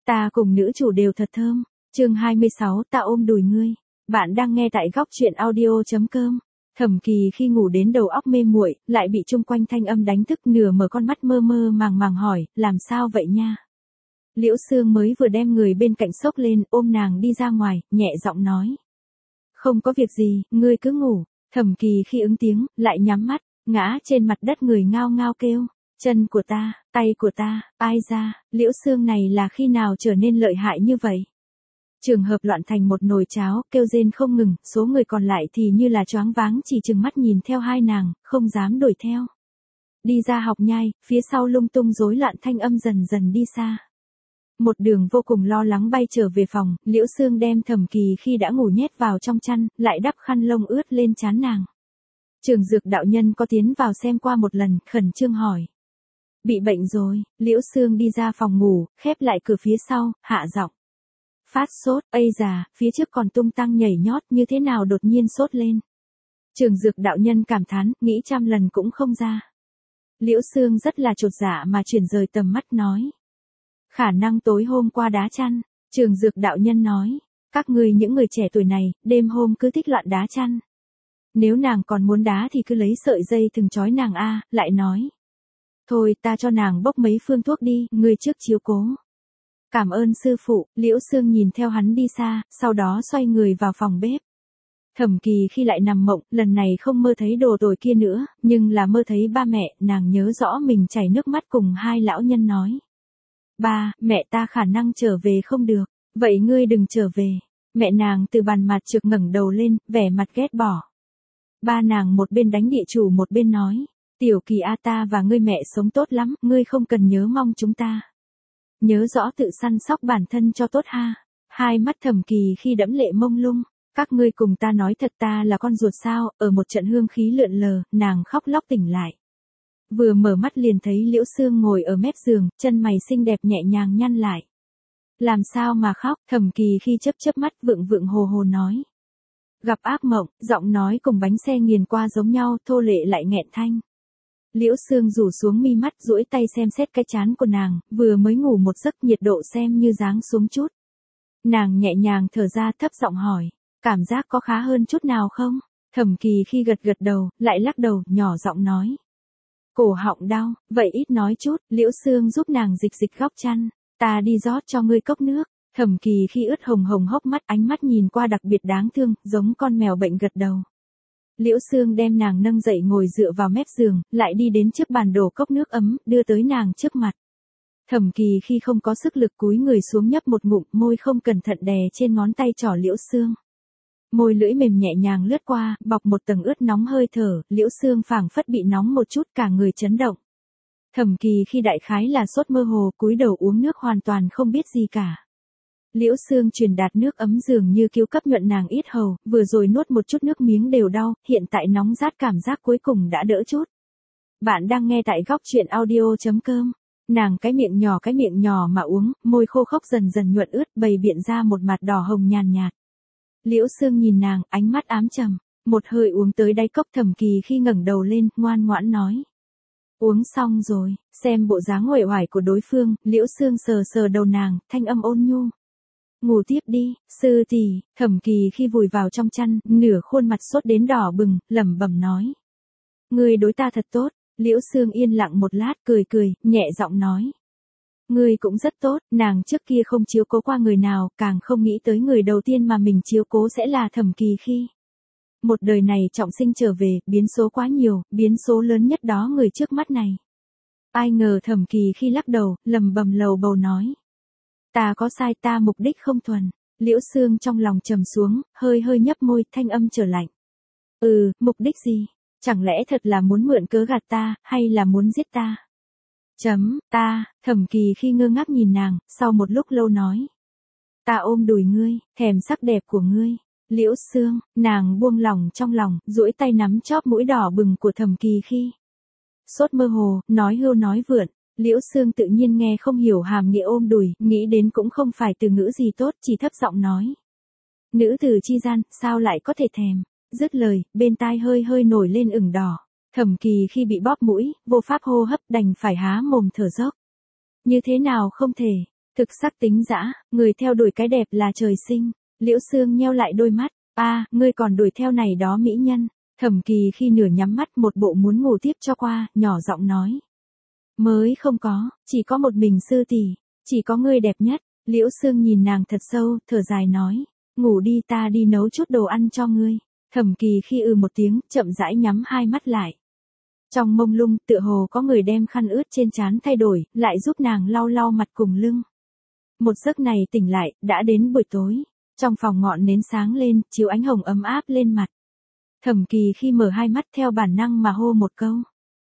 Ta cùng nữ chủ đều thật thơm. Chương 26, ta ôm đùi ngươi. Bạn đang nghe tại góc truyện audio.com. Thẩm Kỳ khi ngủ đến đầu óc mê muội, lại bị chung quanh thanh âm đánh thức, nửa mở con mắt mơ mơ màng màng hỏi, làm sao vậy nha? Liễu Sương mới vừa đem người bên cạnh xốc lên, ôm nàng đi ra ngoài, nhẹ giọng nói. Không có việc gì, ngươi cứ ngủ. Thẩm Kỳ khi ứng tiếng, lại nhắm mắt, ngã trên mặt đất người ngao ngao kêu. Chân của ta, tay của ta, ai ra, Liễu Sương này là khi nào trở nên lợi hại như vậy? Trường hợp loạn thành một nồi cháo, kêu rên không ngừng, số người còn lại thì như là choáng váng chỉ trừng mắt nhìn theo hai nàng, không dám đuổi theo. Đi ra học nhai, phía sau lung tung rối loạn thanh âm dần dần đi xa. Một đường vô cùng lo lắng bay trở về phòng, Liễu Sương đem Thẩm Kỳ khi đã ngủ nhét vào trong chăn, lại đắp khăn lông ướt lên trán nàng. Trường Dược đạo nhân có tiến vào xem qua một lần, khẩn trương hỏi. Bị bệnh rồi, Liễu Sương đi ra phòng ngủ, khép lại cửa phía sau, hạ giọng. Phát sốt, ây già, phía trước còn tung tăng nhảy nhót như thế nào đột nhiên sốt lên. Trường Dược đạo nhân cảm thán, nghĩ trăm lần cũng không ra. Liễu Sương rất là chột dạ mà chuyển rời tầm mắt nói. Khả năng tối hôm qua đá chăn, Trường Dược đạo nhân nói. Các ngươi những người trẻ tuổi này, đêm hôm cứ thích loạn đá chăn. Nếu nàng còn muốn đá thì cứ lấy sợi dây thừng trói nàng a, lại nói. Thôi ta cho nàng bốc mấy phương thuốc đi, ngươi trước chiếu cố. Cảm ơn sư phụ, Liễu Sương nhìn theo hắn đi xa, sau đó xoay người vào phòng bếp. Thẩm Kỳ khi lại nằm mộng, lần này không mơ thấy đồ tồi kia nữa, nhưng là mơ thấy ba mẹ, nàng nhớ rõ mình chảy nước mắt cùng hai lão nhân nói. Ba, mẹ ta khả năng trở về không được, vậy ngươi đừng trở về. Mẹ nàng từ bàn mặt trược ngẩng đầu lên, vẻ mặt ghét bỏ. Ba nàng một bên đánh địa chủ một bên nói. Tiểu Kỳ a, ta và ngươi mẹ sống tốt lắm, ngươi không cần nhớ mong chúng ta. Nhớ rõ tự săn sóc bản thân cho tốt ha. Hai mắt Thẩm Kỳ khi đẫm lệ mông lung. Các ngươi cùng ta nói thật, ta là con ruột sao? Ở một trận hương khí lượn lờ, nàng khóc lóc tỉnh lại. Vừa mở mắt liền thấy Liễu Sương ngồi ở mép giường, chân mày xinh đẹp nhẹ nhàng nhăn lại. Làm sao mà khóc? Thẩm Kỳ khi chớp mắt vượng vượng hồ hồ nói. Gặp ác mộng, giọng nói cùng bánh xe nghiền qua giống nhau, thô lệ lại nghẹn thanh. Liễu Sương rủ xuống mi mắt, duỗi tay xem xét cái trán của nàng, vừa mới ngủ một giấc, nhiệt độ xem như giáng xuống chút. Nàng nhẹ nhàng thở ra, thấp giọng hỏi, cảm giác có khá hơn chút nào không? Thẩm Kỳ khi gật gật đầu, lại lắc đầu, nhỏ giọng nói. Cổ họng đau, vậy ít nói chút. Liễu Sương giúp nàng dịch góc chăn. Ta đi rót cho ngươi cốc nước. Thẩm Kỳ khi ướt hồng hồng hốc mắt, ánh mắt nhìn qua đặc biệt đáng thương, giống con mèo bệnh gật đầu. Liễu Sương đem nàng nâng dậy ngồi dựa vào mép giường, lại đi đến trước bàn đổ cốc nước ấm, đưa tới nàng trước mặt. Thẩm Kỳ khi không có sức lực cúi người xuống nhấp một ngụm, môi không cẩn thận đè trên ngón tay trỏ Liễu Sương. Môi lưỡi mềm nhẹ nhàng lướt qua, bọc một tầng ướt nóng hơi thở, Liễu Sương phảng phất bị nóng một chút, cả người chấn động. Thẩm Kỳ khi đại khái là sốt mơ hồ, cúi đầu uống nước hoàn toàn không biết gì cả. Liễu Sương truyền đạt nước ấm dường như cứu cấp nhuận nàng yết hầu, vừa rồi nuốt một chút nước miếng đều đau, hiện tại nóng rát cảm giác cuối cùng đã đỡ chút. Bạn đang nghe tại góc truyện audio.com. Nàng cái miệng nhỏ mà uống, môi khô khốc dần dần nhuận ướt, bày biện ra một mặt đỏ hồng nhàn nhạt. Liễu Sương nhìn nàng, ánh mắt ám trầm, một hơi uống tới đáy cốc. Thẩm Kỳ khi ngẩng đầu lên, ngoan ngoãn nói. Uống xong rồi, xem bộ dáng uể oải của đối phương, Liễu Sương sờ sờ đầu nàng, thanh âm ôn nhu. Ngủ tiếp đi, sư tỷ. Thẩm Kỳ khi vùi vào trong chăn, nửa khuôn mặt sốt đến đỏ bừng, lẩm bẩm nói. Ngươi đối ta thật tốt. Liễu Sương yên lặng một lát, cười, nhẹ giọng nói. Ngươi cũng rất tốt, nàng trước kia không chiếu cố qua người nào, càng không nghĩ tới người đầu tiên mà mình chiếu cố sẽ là Thẩm Kỳ khi. Một đời này trọng sinh trở về, biến số quá nhiều, biến số lớn nhất đó người trước mắt này. Ai ngờ Thẩm Kỳ khi lắc đầu, lẩm bẩm lầu bầu nói. Ta có sai, ta mục đích không thuần. Liễu Sương trong lòng trầm xuống, hơi nhấp môi, thanh âm trở lạnh. Mục đích gì? Chẳng lẽ thật là muốn mượn cớ gạt ta, hay là muốn giết ta? Ta. Thẩm Kỳ khi ngơ ngác nhìn nàng, sau một lúc lâu nói. Ta ôm đùi ngươi, thèm sắc đẹp của ngươi. Liễu Sương, nàng buông lỏng trong lòng, duỗi tay nắm chóp mũi đỏ bừng của Thẩm Kỳ khi. Sốt mơ hồ, nói hưu nói vượn. Liễu Sương tự nhiên nghe không hiểu hàm nghĩa ôm đùi, nghĩ đến cũng không phải từ ngữ gì tốt, chỉ thấp giọng nói. Nữ tử chi gian, sao lại có thể thèm? Dứt lời, bên tai hơi nổi lên ửng đỏ. Thẩm Kỳ khi bị bóp mũi, vô pháp hô hấp, đành phải há mồm thở dốc. Như thế nào không thể? Thực sắc tính dã, người theo đuổi cái đẹp là trời sinh. Liễu Xương nheo lại đôi mắt, ngươi còn đuổi theo này đó mỹ nhân. Thẩm Kỳ khi nửa nhắm mắt một bộ muốn ngủ tiếp cho qua, nhỏ giọng nói. Mới không có, chỉ có một mình sư tỷ, chỉ có ngươi đẹp nhất. Liễu Xương nhìn nàng thật sâu, thở dài nói. Ngủ đi, ta đi nấu chút đồ ăn cho ngươi. Thẩm Kỳ khi một tiếng, chậm rãi nhắm hai mắt lại. Trong mông lung, tựa hồ có người đem khăn ướt trên trán thay đổi, lại giúp nàng lau lau mặt cùng lưng. Một giấc này tỉnh lại, đã đến buổi tối. Trong phòng ngọn nến sáng lên, chiếu ánh hồng ấm áp lên mặt. Thẩm Kỳ khi mở hai mắt theo bản năng mà hô một câu.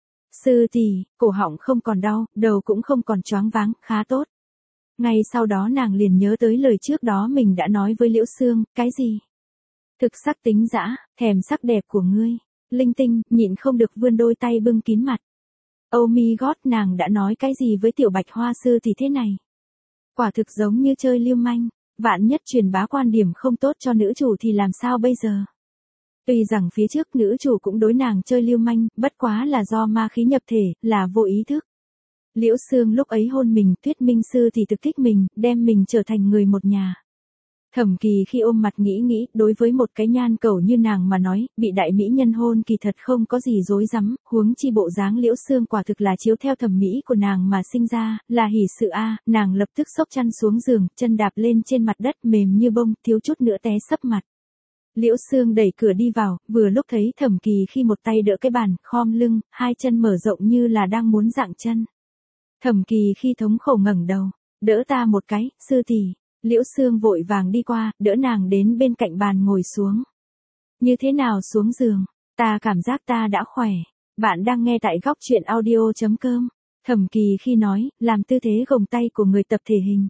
Sư tỷ, cổ họng không còn đau, đầu cũng không còn choáng váng, khá tốt. Ngay sau đó nàng liền nhớ tới lời trước đó mình đã nói với Liễu Xương, cái gì? Thực sắc tính dã, thèm sắc đẹp của ngươi. Linh tinh, nhịn không được vươn đôi tay bưng kín mặt. Oh my god, nàng đã nói cái gì với tiểu Bạch Hoa sư thì thế này? Quả thực giống như chơi lưu manh, vạn nhất truyền bá quan điểm không tốt cho nữ chủ thì làm sao bây giờ? Tuy rằng phía trước nữ chủ cũng đối nàng chơi lưu manh, bất quá là do ma khí nhập thể, là vô ý thức. Liễu Xương lúc ấy hôn mình, thuyết minh sư thì thực thích mình, đem mình trở thành người một nhà. Thẩm Kỳ khi ôm mặt nghĩ, đối với một cái nhan cẩu như nàng mà nói, bị đại mỹ nhân hôn kỳ thật không có gì rối rắm, huống chi bộ dáng Liễu Xương quả thực là chiếu theo thẩm mỹ của nàng mà sinh ra, là hỉ sự nàng lập tức xốc chăn xuống giường, chân đạp lên trên mặt đất mềm như bông, thiếu chút nữa té sấp mặt. Liễu Xương đẩy cửa đi vào, vừa lúc thấy Thẩm Kỳ khi một tay đỡ cái bàn, khom lưng, hai chân mở rộng như là đang muốn dạng chân. Thẩm Kỳ khi thống khổ ngẩng đầu, đỡ ta một cái, sư tỷ. Liễu Xương vội vàng đi qua, đỡ nàng đến bên cạnh bàn ngồi xuống. Như thế nào xuống giường? Ta cảm giác ta đã khỏe. Bạn đang nghe tại góc truyện audio.com. Thẩm Kỳ khi nói, làm tư thế gồng tay của người tập thể hình.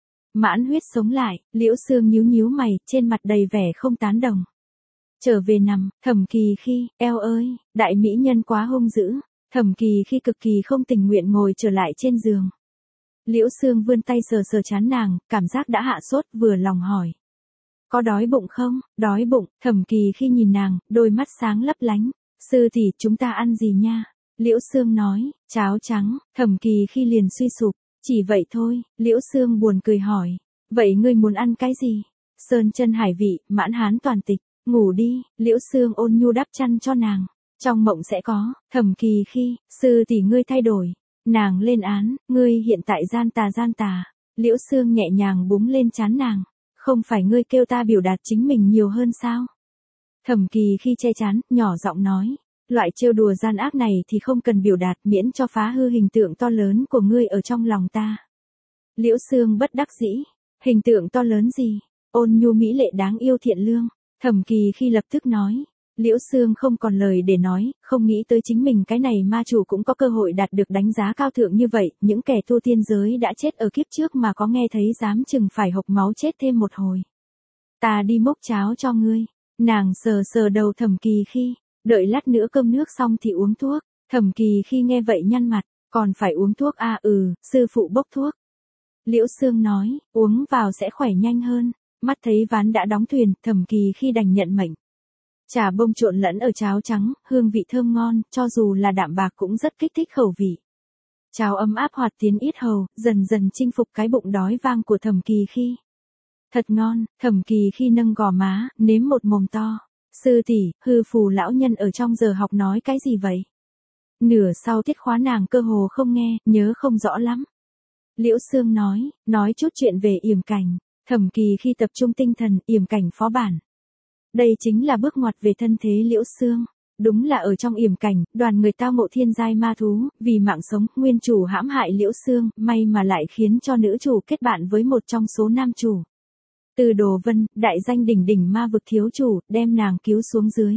Mãn huyết sống lại, Liễu Xương nhíu mày, trên mặt đầy vẻ không tán đồng. Trở về nằm, Thẩm Kỳ khi, eo ơi, đại mỹ nhân quá hung dữ. Thẩm Kỳ khi cực kỳ không tình nguyện ngồi trở lại trên giường. Liễu Xương vươn tay sờ trán nàng, cảm giác đã hạ sốt, vừa lòng hỏi. Có đói bụng không? Đói bụng. Thẩm Kỳ khi nhìn nàng, đôi mắt sáng lấp lánh. Sư tỷ, chúng ta ăn gì nha? Liễu Xương nói, cháo trắng. Thẩm Kỳ khi liền suy sụp, chỉ vậy thôi. Liễu Xương buồn cười hỏi, vậy ngươi muốn ăn cái gì? Sơn chân hải vị, mãn hán toàn tịch. Ngủ đi. Liễu Xương ôn nhu đắp chăn cho nàng. Trong mộng sẽ có. Thẩm Kỳ khi, sư tỷ ngươi thay đổi. Nàng lên án, ngươi hiện tại gian tà. Liễu Xương nhẹ nhàng búng lên trán nàng. Không phải ngươi kêu ta biểu đạt chính mình nhiều hơn sao? Thẩm Kỳ khi che chán, nhỏ giọng nói. Loại trêu đùa gian ác này thì không cần biểu đạt, miễn cho phá hư hình tượng to lớn của ngươi ở trong lòng ta. Liễu Xương bất đắc dĩ. Hình tượng to lớn gì? Ôn nhu mỹ lệ đáng yêu thiện lương. Thẩm Kỳ khi lập tức nói. Liễu Xương không còn lời để nói, không nghĩ tới chính mình cái này ma chủ cũng có cơ hội đạt được đánh giá cao thượng như vậy, những kẻ tu tiên giới đã chết ở kiếp trước mà có nghe thấy dám chừng phải hộc máu chết thêm một hồi. Ta đi múc cháo cho ngươi. Nàng sờ đầu Thẩm Kỳ khi, đợi lát nữa cơm nước xong thì uống thuốc. Thẩm Kỳ khi nghe vậy nhăn mặt, còn phải uống thuốc sư phụ bốc thuốc. Liễu Xương nói, uống vào sẽ khỏe nhanh hơn. Mắt thấy ván đã đóng thuyền, Thẩm Kỳ khi đành nhận mệnh. Trà bông trộn lẫn ở cháo trắng, hương vị thơm ngon, cho dù là đạm bạc cũng rất kích thích khẩu vị. Cháo ấm áp hoạt tiến yết hầu, dần dần chinh phục cái bụng đói vang của Thẩm Kỳ khi. Thật ngon. Thẩm Kỳ khi nâng gò má, nếm một mồm to. Sư tỷ, hư phù lão nhân ở trong giờ học nói cái gì vậy? Nửa sau tiết khóa nàng cơ hồ không nghe, nhớ không rõ lắm. Liễu Xương nói chút chuyện về Yểm Cảnh. Thẩm Kỳ khi tập trung tinh thần, Yểm Cảnh phó bản. Đây chính là bước ngoặt về thân thế Liễu Xương. Đúng là ở trong Yểm Cảnh, đoàn người tao ngộ thiên giai ma thú, vì mạng sống, nguyên chủ hãm hại Liễu Xương, may mà lại khiến cho nữ chủ kết bạn với một trong số nam chủ. Từ Đồ Vân, đại danh đỉnh đỉnh ma vực thiếu chủ, đem nàng cứu xuống dưới.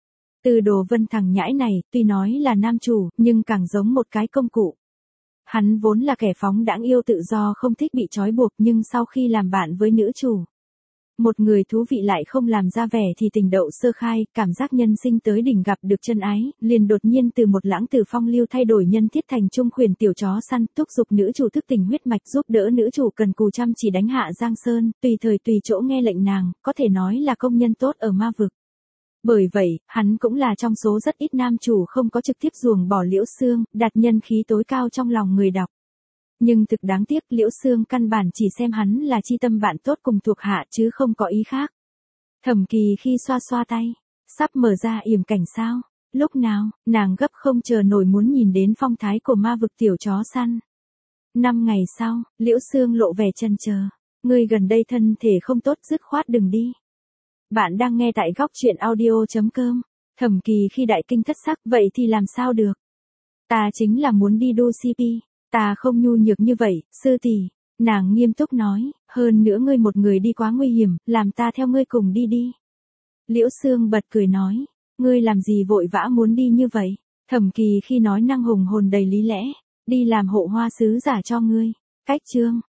Từ Đồ Vân thằng nhãi này, tuy nói là nam chủ, nhưng càng giống một cái công cụ. Hắn vốn là kẻ phóng đãng yêu tự do không thích bị trói buộc, nhưng sau khi làm bạn với nữ chủ, một người thú vị lại không làm ra vẻ thì tình đậu sơ khai, cảm giác nhân sinh tới đỉnh gặp được chân ái, liền đột nhiên từ một lãng tử phong lưu thay đổi nhân thiết thành trung khuyển tiểu chó săn, thúc giục nữ chủ thức tỉnh huyết mạch giúp đỡ nữ chủ cần cù chăm chỉ đánh hạ Giang Sơn, tùy thời tùy chỗ nghe lệnh nàng, có thể nói là công nhân tốt ở ma vực. Bởi vậy, hắn cũng là trong số rất ít nam chủ không có trực tiếp ruồng bỏ Liễu Xương, đặt nhân khí tối cao trong lòng người đọc. Nhưng thực đáng tiếc Liễu Xương căn bản chỉ xem hắn là chi tâm bạn tốt cùng thuộc hạ chứ không có ý khác. Thẩm Kỳ khi xoa xoa tay, sắp mở ra yểm cảnh sao? Lúc nào, nàng gấp không chờ nổi muốn nhìn đến phong thái của ma vực tiểu chó săn. 5 ngày sau, Liễu Xương lộ vẻ chần chờ. Ngươi gần đây thân thể không tốt dứt khoát đừng đi. Bạn đang nghe tại góc truyện audio.com. Thẩm Kỳ khi đại kinh thất sắc, vậy thì làm sao được? Ta chính là muốn đi đu CP, ta không nhu nhược như vậy, sư tỷ. Nàng nghiêm túc nói, hơn nữa ngươi một người đi quá nguy hiểm, làm ta theo ngươi cùng đi đi. Liễu Xương bật cười nói, ngươi làm gì vội vã muốn đi như vậy? Thẩm Kỳ khi nói năng hùng hồn đầy lý lẽ, đi làm hộ hoa sứ giả cho ngươi. Cách chương